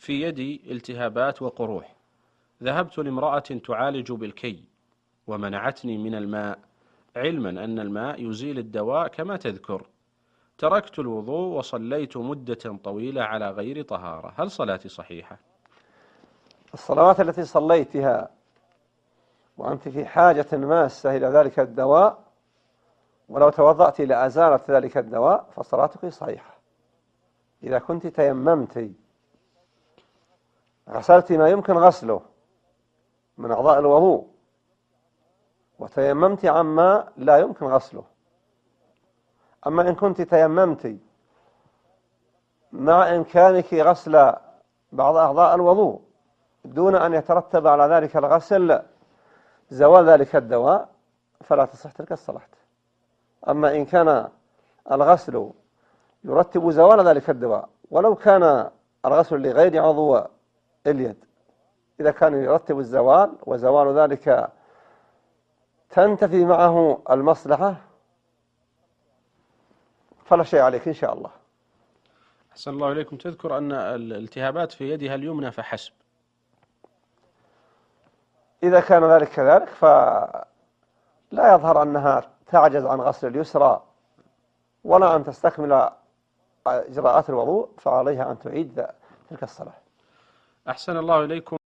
في يدي التهابات وقروح، ذهبت لامرأة تعالج بالكي ومنعتني من الماء، علما أن الماء يزيل الدواء كما تذكر. تركت الوضوء وصليت مدة طويلة على غير طهارة، هل صلاتي صحيحة؟ الصلوات التي صليتها وأنت في حاجة ماسة إلى ذلك الدواء، ولو توضأت لأزالت ذلك الدواء فصلاتك صحيحة. إذا كنت تيممت غسلت ما يمكن غسله من أعضاء الوضوء، وتيممت عما لا يمكن غسله. أما إن كنت تيممت مع إمكانك غسل بعض أعضاء الوضوء دون أن يترتب على ذلك الغسل زوال ذلك الدواء، فلا تصح تلك الصلاة. أما إن كان الغسل يرتب زوال ذلك الدواء، ولو كان الغسل لغير عضو اليد، إذا كان يرتب الزوال وزوال ذلك تنتفي معه المصلحة فلا شيء عليك إن شاء الله. أحسن الله إليكم. تذكر أن الالتهابات في يدها اليمنى فحسب. إذا كان ذلك كذلك فلا يظهر أنها تعجز عن غسل اليسرى ولا أن تستكمل إجراءات الوضوء، فعليها أن تعيد تلك الصلاة. أحسن الله إليكم.